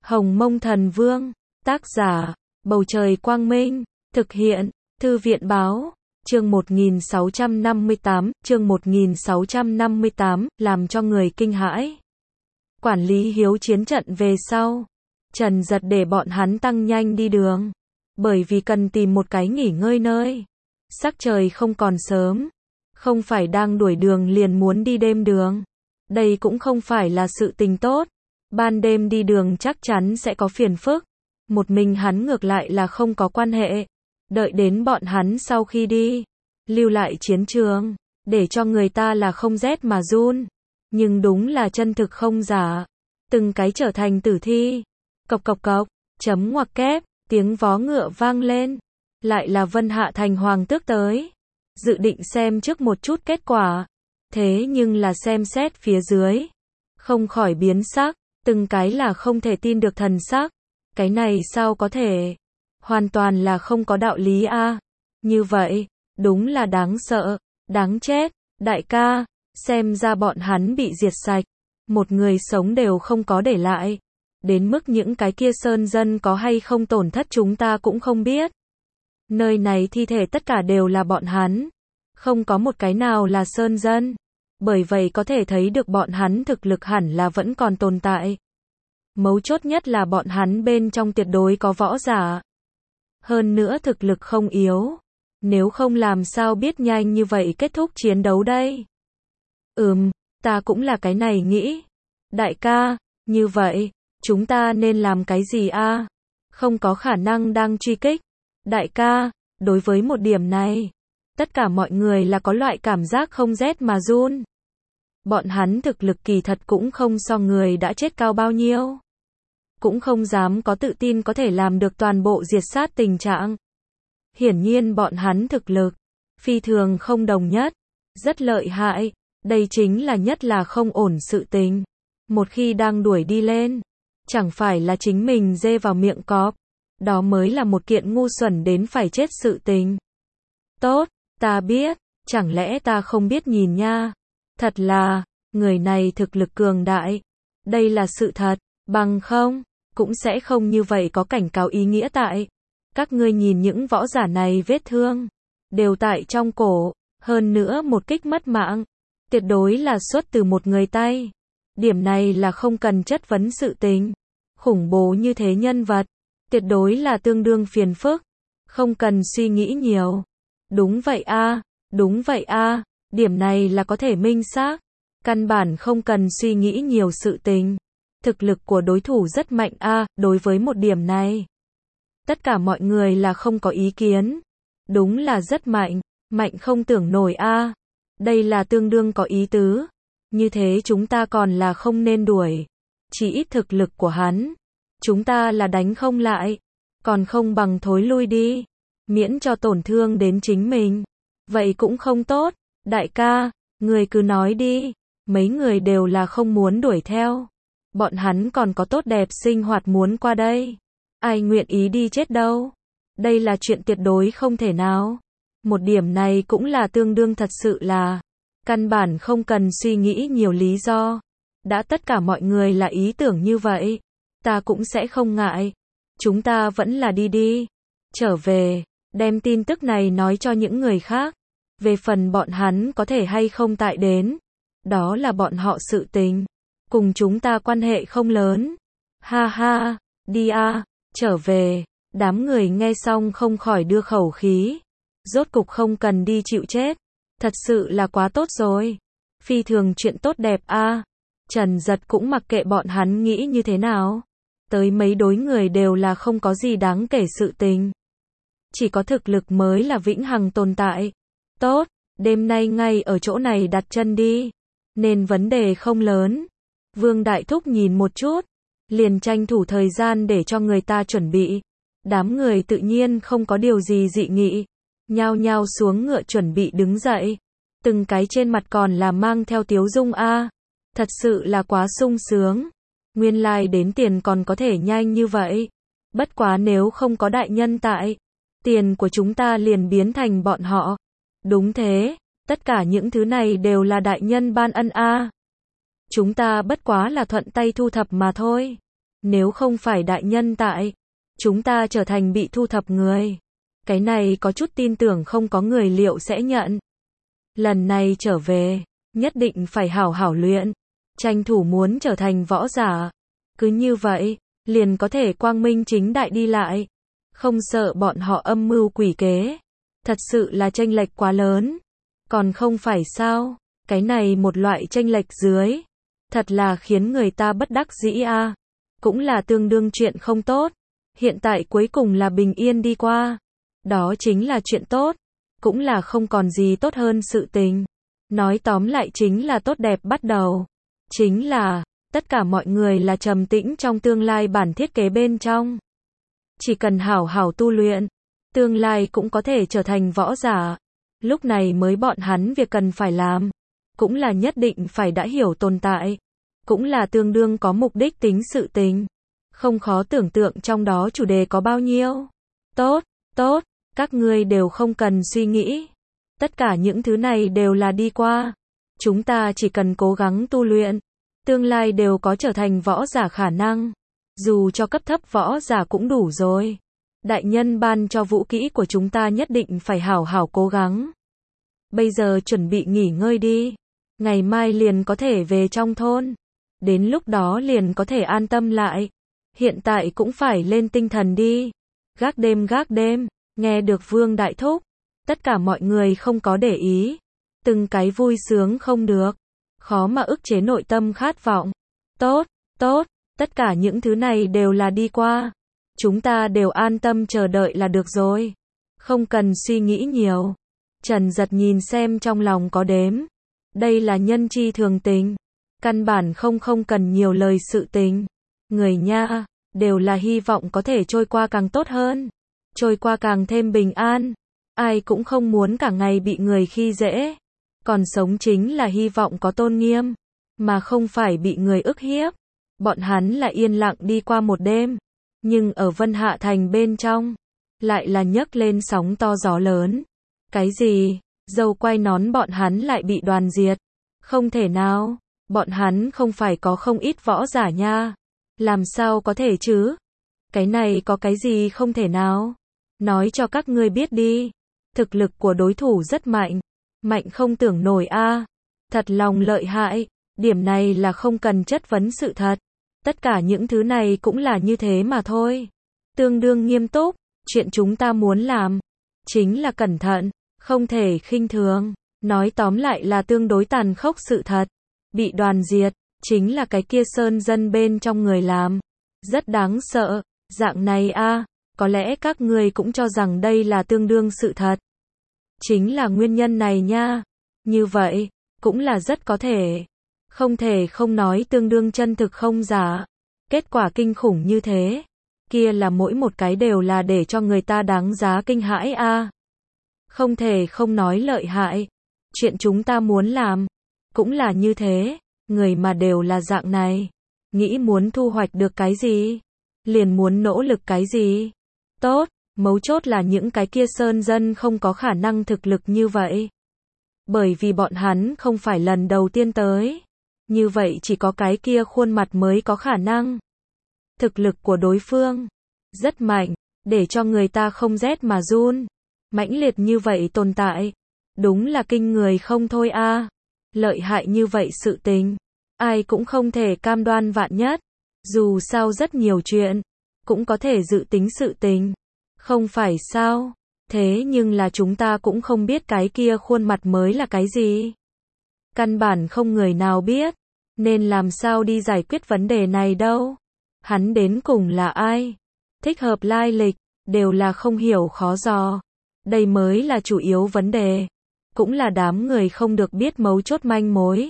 Hồng Mông Thần Vương, tác giả, Bầu Trời Quang Minh, thực hiện, Thư viện Báo, chương 1658, làm cho người kinh hãi. Quản lý hiếu chiến trận về sau, Trần Giật để bọn hắn tăng nhanh đi đường, bởi vì cần tìm một cái nghỉ ngơi nơi. Sắc trời không còn sớm, không phải đang đuổi đường liền muốn đi đêm đường. Đây cũng không phải là sự tình tốt. Ban đêm đi đường chắc chắn sẽ có phiền phức. Một mình hắn ngược lại là không có quan hệ. Đợi đến bọn hắn sau khi đi, lưu lại chiến trường, để cho người ta là không rét mà run. Nhưng đúng là chân thực không giả. Từng cái trở thành tử thi. Cộc cộc cộc, chấm ngoặc kép, tiếng vó ngựa vang lên. Lại là Vân Hạ Thành Hoàng tước tới. Dự định xem trước một chút kết quả. Thế nhưng là xem xét phía dưới, không khỏi biến sắc, từng cái là không thể tin được thần sắc. Cái này sao có thể? Hoàn toàn là không có đạo lý a. Như vậy, đúng là đáng sợ, đáng chết. Đại ca, xem ra bọn hắn bị diệt sạch, một người sống đều không có để lại. Đến mức những cái kia sơn dân có hay không tổn thất chúng ta cũng không biết. Nơi này thi thể tất cả đều là bọn hắn, không có một cái nào là sơn dân. Bởi vậy có thể thấy được bọn hắn thực lực hẳn là vẫn còn tồn tại. Mấu chốt nhất là bọn hắn bên trong tuyệt đối có võ giả. Hơn nữa thực lực không yếu. Nếu không làm sao biết nhanh như vậy kết thúc chiến đấu đây. Ta cũng là cái này nghĩ. Đại ca, như vậy, chúng ta nên làm cái gì a? Không có khả năng đang truy kích. Đại ca, đối với một điểm này, tất cả mọi người là có loại cảm giác không rét mà run. Bọn hắn thực lực kỳ thật cũng không so người đã chết cao bao nhiêu. Cũng không dám có tự tin có thể làm được toàn bộ diệt sát tình trạng. Hiển nhiên bọn hắn thực lực phi thường không đồng nhất, rất lợi hại. Đây chính là nhất là không ổn sự tình. Một khi đang đuổi đi lên, chẳng phải là chính mình dê vào miệng cọp. Đó mới là một kiện ngu xuẩn đến phải chết sự tình. Tốt, ta biết, chẳng lẽ ta không biết nhìn nha. Thật là, người này thực lực cường đại. Đây là sự thật, bằng không, cũng sẽ không như vậy có cảnh cáo ý nghĩa tại. Các ngươi nhìn những võ giả này vết thương, đều tại trong cổ, hơn nữa một kích mất mạng. Tuyệt đối là xuất từ một người tay. Điểm này là không cần chất vấn sự tình. Khủng bố như thế nhân vật, tuyệt đối là tương đương phiền phức. Không cần suy nghĩ nhiều. Đúng vậy a, đúng vậy a. Điểm này là có thể minh xác. Căn bản không cần suy nghĩ nhiều sự tình. Thực lực của đối thủ rất mạnh a, đối với một điểm này. Tất cả mọi người là không có ý kiến. Đúng là rất mạnh, mạnh không tưởng nổi a. Đây là tương đương có ý tứ. Như thế chúng ta còn là không nên đuổi. Chỉ ít thực lực của hắn, chúng ta là đánh không lại. Còn không bằng thối lui đi. Miễn cho tổn thương đến chính mình. Vậy cũng không tốt. Đại ca, người cứ nói đi. Mấy người đều là không muốn đuổi theo. Bọn hắn còn có tốt đẹp sinh hoạt muốn qua đây. Ai nguyện ý đi chết đâu. Đây là chuyện tuyệt đối không thể nào. Một điểm này cũng là tương đương thật sự là. Căn bản không cần suy nghĩ nhiều lý do. Đã tất cả mọi người là ý tưởng như vậy. Ta cũng sẽ không ngại. Chúng ta vẫn là đi. Trở về, đem tin tức này nói cho những người khác. Về phần bọn hắn có thể hay không tại đến. Đó là bọn họ sự tình. Cùng chúng ta quan hệ không lớn. Ha ha, đi a, trở về. Đám người nghe xong không khỏi đưa khẩu khí. Rốt cục không cần đi chịu chết. Thật sự là quá tốt rồi. Phi thường chuyện tốt đẹp a. Trần Giật cũng mặc kệ bọn hắn nghĩ như thế nào. Tới mấy đối người đều là không có gì đáng kể sự tình. Chỉ có thực lực mới là vĩnh hằng tồn tại. Tốt, đêm nay ngay ở chỗ này đặt chân đi. Nên vấn đề không lớn. Vương Đại Thúc nhìn một chút, liền tranh thủ thời gian để cho người ta chuẩn bị. Đám người tự nhiên không có điều gì dị nghị. Nhao nhao xuống ngựa chuẩn bị đứng dậy. Từng cái trên mặt còn là mang theo tiếu dung a. Thật sự là quá sung sướng. Nguyên lai đến tiền còn có thể nhanh như vậy. Bất quá nếu không có đại nhân tại, tiền của chúng ta liền biến thành bọn họ. Đúng thế, tất cả những thứ này đều là đại nhân ban ân a. Chúng ta bất quá là thuận tay thu thập mà thôi. Nếu không phải đại nhân tại, chúng ta trở thành bị thu thập người. Cái này có chút tin tưởng không có người liệu sẽ nhận. Lần này trở về, nhất định phải hảo hảo luyện, tranh thủ muốn trở thành võ giả. Cứ như vậy, liền có thể quang minh chính đại đi lại, không sợ bọn họ âm mưu quỷ kế. Thật sự là chênh lệch quá lớn. Còn không phải sao, cái này một loại chênh lệch dưới, thật là khiến người ta bất đắc dĩ a. Cũng là tương đương chuyện không tốt. Hiện tại cuối cùng là bình yên đi qua. Đó chính là chuyện tốt. Cũng là không còn gì tốt hơn sự tình. Nói tóm lại chính là tốt đẹp bắt đầu. Chính là, tất cả mọi người là trầm tĩnh trong tương lai bản thiết kế bên trong. Chỉ cần hảo hảo tu luyện, tương lai cũng có thể trở thành võ giả. Lúc này mới bọn hắn việc cần phải làm. Cũng là nhất định phải đã hiểu tồn tại. Cũng là tương đương có mục đích tính sự tình. Không khó tưởng tượng trong đó chủ đề có bao nhiêu. Tốt, tốt, các ngươi đều không cần suy nghĩ. Tất cả những thứ này đều là đi qua. Chúng ta chỉ cần cố gắng tu luyện. Tương lai đều có trở thành võ giả khả năng. Dù cho cấp thấp võ giả cũng đủ rồi. Đại nhân ban cho vũ kỹ của chúng ta nhất định phải hảo hảo cố gắng. Bây giờ chuẩn bị nghỉ ngơi đi. Ngày mai liền có thể về trong thôn. Đến lúc đó liền có thể an tâm lại. Hiện tại cũng phải lên tinh thần đi. Gác đêm, nghe được Vương Đại Thúc. Tất cả mọi người không có để ý. Từng cái vui sướng không được. Khó mà ức chế nội tâm khát vọng. Tốt, tốt, tất cả những thứ này đều là đi qua. Chúng ta đều an tâm chờ đợi là được rồi. Không cần suy nghĩ nhiều. Trần Giật nhìn xem trong lòng có đếm. Đây là nhân chi thường tình. Căn bản không cần nhiều lời sự tình. Người nha, đều là hy vọng có thể trôi qua càng tốt hơn. Trôi qua càng thêm bình an. Ai cũng không muốn cả ngày bị người khi dễ. Còn sống chính là hy vọng có tôn nghiêm. Mà không phải bị người ức hiếp. Bọn hắn là yên lặng đi qua một đêm. Nhưng ở Vân Hạ Thành bên trong, lại là nhấc lên sóng to gió lớn. Cái gì? Dâu quay nón bọn hắn lại bị đoàn diệt. Không thể nào. Bọn hắn không phải có không ít võ giả nha. Làm sao có thể chứ? Cái này có cái gì không thể nào? Nói cho các ngươi biết đi. Thực lực của đối thủ rất mạnh. Mạnh không tưởng nổi a. Thật lòng lợi hại. Điểm này là không cần chất vấn sự thật. Tất cả những thứ này cũng là như thế mà thôi. Tương đương nghiêm túc. Chuyện chúng ta muốn làm chính là cẩn thận, không thể khinh thường. Nói tóm lại là tương đối tàn khốc sự thật. Bị đoàn diệt, chính là cái kia sơn dân bên trong người làm. Rất đáng sợ. Dạng này a, có lẽ các ngươi cũng cho rằng đây là tương đương sự thật. Chính là nguyên nhân này nha. Như vậy, cũng là rất có thể. Không thể không nói tương đương chân thực không giả. Kết quả kinh khủng như thế. Kia là mỗi một cái đều là để cho người ta đáng giá kinh hãi a. Không thể không nói lợi hại. Chuyện chúng ta muốn làm, cũng là như thế. Người mà đều là dạng này. Nghĩ muốn thu hoạch được cái gì, liền muốn nỗ lực cái gì. Tốt, mấu chốt là những cái kia sơn dân không có khả năng thực lực như vậy. Bởi vì bọn hắn không phải lần đầu tiên tới. Như vậy chỉ có cái kia khuôn mặt mới có khả năng. Thực lực của đối phương rất mạnh, để cho người ta không rét mà run. Mãnh liệt như vậy tồn tại, đúng là kinh người không thôi a. Lợi hại như vậy sự tình, ai cũng không thể cam đoan vạn nhất. Dù sao rất nhiều chuyện cũng có thể dự tính sự tình, không phải sao? Thế nhưng là chúng ta cũng không biết cái kia khuôn mặt mới là cái gì. Căn bản không người nào biết, nên làm sao đi giải quyết vấn đề này đâu. Hắn đến cùng là ai? Thích hợp lai lịch, đều là không hiểu khó dò. Đây mới là chủ yếu vấn đề. Cũng là đám người không được biết mấu chốt manh mối.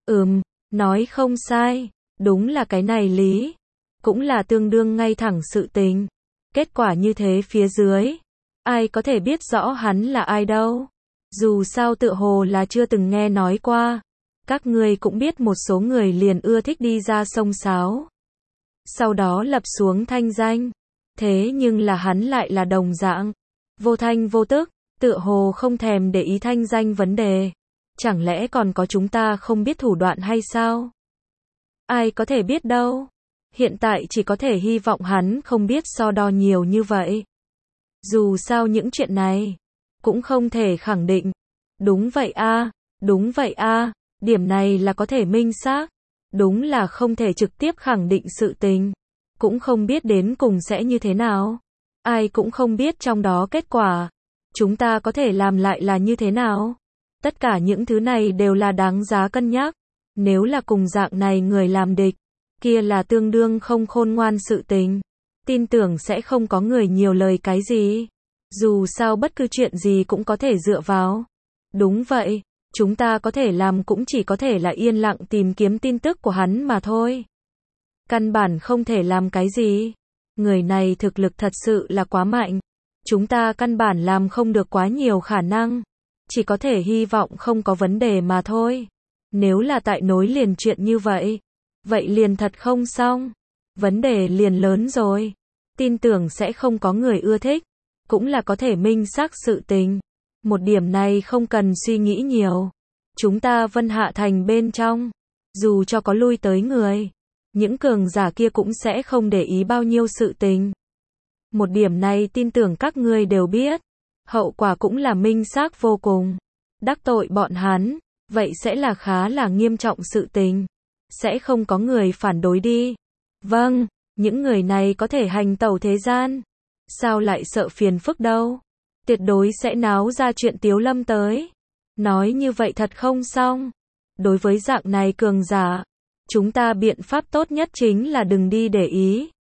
Nói không sai. Đúng là cái này lý. Cũng là tương đương ngay thẳng sự tình. Kết quả như thế phía dưới, ai có thể biết rõ hắn là ai đâu. Dù sao tựa hồ là chưa từng nghe nói qua. Các ngươi cũng biết một số người liền ưa thích đi ra sông sáo. Sau đó lập xuống thanh danh. Thế nhưng là hắn lại là đồng dạng. Vô thanh vô tức, tựa hồ không thèm để ý thanh danh vấn đề. Chẳng lẽ còn có chúng ta không biết thủ đoạn hay sao? Ai có thể biết đâu. Hiện tại chỉ có thể hy vọng hắn không biết so đo nhiều như vậy. Dù sao những chuyện này cũng không thể khẳng định. Đúng vậy a, đúng vậy a, điểm này là có thể minh xác. Đúng là không thể trực tiếp khẳng định sự tình. Cũng không biết đến cùng sẽ như thế nào. Ai cũng không biết trong đó kết quả. Chúng ta có thể làm lại là như thế nào. Tất cả những thứ này đều là đáng giá cân nhắc. Nếu là cùng dạng này người làm địch, kia là tương đương không khôn ngoan sự tình. Tin tưởng sẽ không có người nhiều lời cái gì. Dù sao bất cứ chuyện gì cũng có thể dựa vào. Đúng vậy, chúng ta có thể làm cũng chỉ có thể là yên lặng tìm kiếm tin tức của hắn mà thôi. Căn bản không thể làm cái gì. Người này thực lực thật sự là quá mạnh. Chúng ta căn bản làm không được quá nhiều khả năng. Chỉ có thể hy vọng không có vấn đề mà thôi. Nếu là tại nối liền chuyện như vậy, vậy liền thật không xong. Vấn đề liền lớn rồi. Tin tưởng sẽ không có người ưa thích. Cũng là có thể minh xác sự tình. Một điểm này không cần suy nghĩ nhiều. Chúng ta Vân Hạ Thành bên trong, dù cho có lui tới người, những cường giả kia cũng sẽ không để ý bao nhiêu sự tình. Một điểm này tin tưởng các ngươi đều biết. Hậu quả cũng là minh xác vô cùng. Đắc tội bọn hắn, vậy sẽ là khá là nghiêm trọng sự tình. Sẽ không có người phản đối đi. Vâng, những người này có thể hành tẩu thế gian. Sao lại sợ phiền phức đâu. Tuyệt đối sẽ náo ra chuyện Tiếu Lâm tới. Nói như vậy thật không xong. Đối với dạng này cường giả, chúng ta biện pháp tốt nhất chính là đừng đi để ý.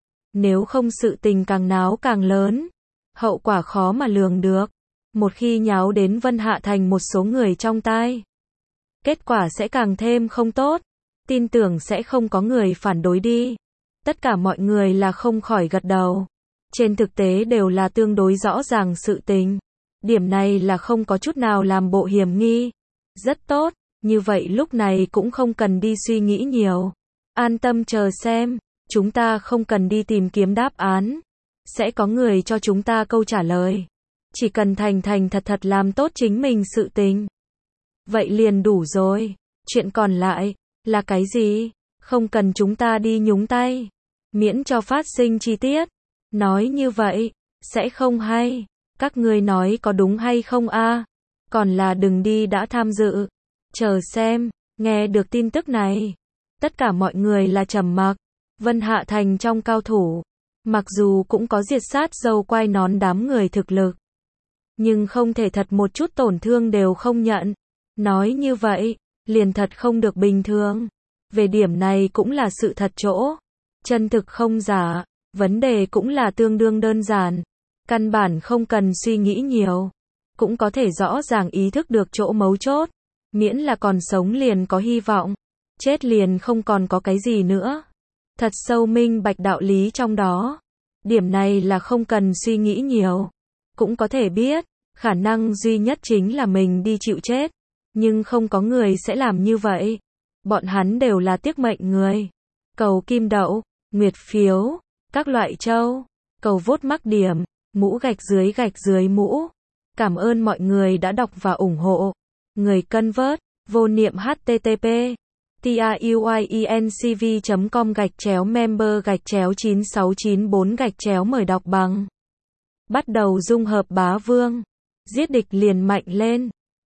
Nếu không sự tình càng náo càng lớn, hậu quả khó mà lường được. Một khi nháo đến Vân Hạ Thành một số người trong tai, kết quả sẽ càng thêm không tốt. Tin tưởng sẽ không có người phản đối đi. Tất cả mọi người là không khỏi gật đầu. Trên thực tế đều là tương đối rõ ràng sự tình. Điểm này là không có chút nào làm bộ hiểm nghi. Rất tốt, như vậy lúc này cũng không cần đi suy nghĩ nhiều. An tâm chờ xem, chúng ta không cần đi tìm kiếm đáp án. Sẽ có người cho chúng ta câu trả lời. Chỉ cần thành thành thật thật làm tốt chính mình sự tình. Vậy liền đủ rồi. Chuyện còn lại, là cái gì? Không cần chúng ta đi nhúng tay. Miễn cho phát sinh chi tiết. Nói như vậy, sẽ không hay. Các ngươi nói có đúng hay không a? Còn là đừng đi đã tham dự. Chờ xem, nghe được tin tức này. Tất cả mọi người là trầm mặc. Vân Hạ Thành trong cao thủ. Mặc dù cũng có diệt sát dâu quai nón đám người thực lực. Nhưng không thể thật một chút tổn thương đều không nhận. Nói như vậy, liền thật không được bình thường. Về điểm này cũng là sự thật chỗ. Chân thực không giả. Vấn đề cũng là tương đương đơn giản. Căn bản không cần suy nghĩ nhiều. Cũng có thể rõ ràng ý thức được chỗ mấu chốt. Miễn là còn sống liền có hy vọng. Chết liền không còn có cái gì nữa. Thật sâu minh bạch đạo lý trong đó. Điểm này là không cần suy nghĩ nhiều. Cũng có thể biết, khả năng duy nhất chính là mình đi chịu chết. Nhưng không có người sẽ làm như vậy. Bọn hắn đều là tiếc mệnh người. Cầu kim đậu, nguyệt phiếu, các loại châu, cầu vote mắc điểm, mũ gạch dưới mũ. Cảm ơn mọi người đã đọc và ủng hộ. Người cân vớt, vô niệm http tiuyencv.com/member/9694- mời đọc bằng. Bắt đầu dung hợp bá vương. Giết địch liền mạnh lên.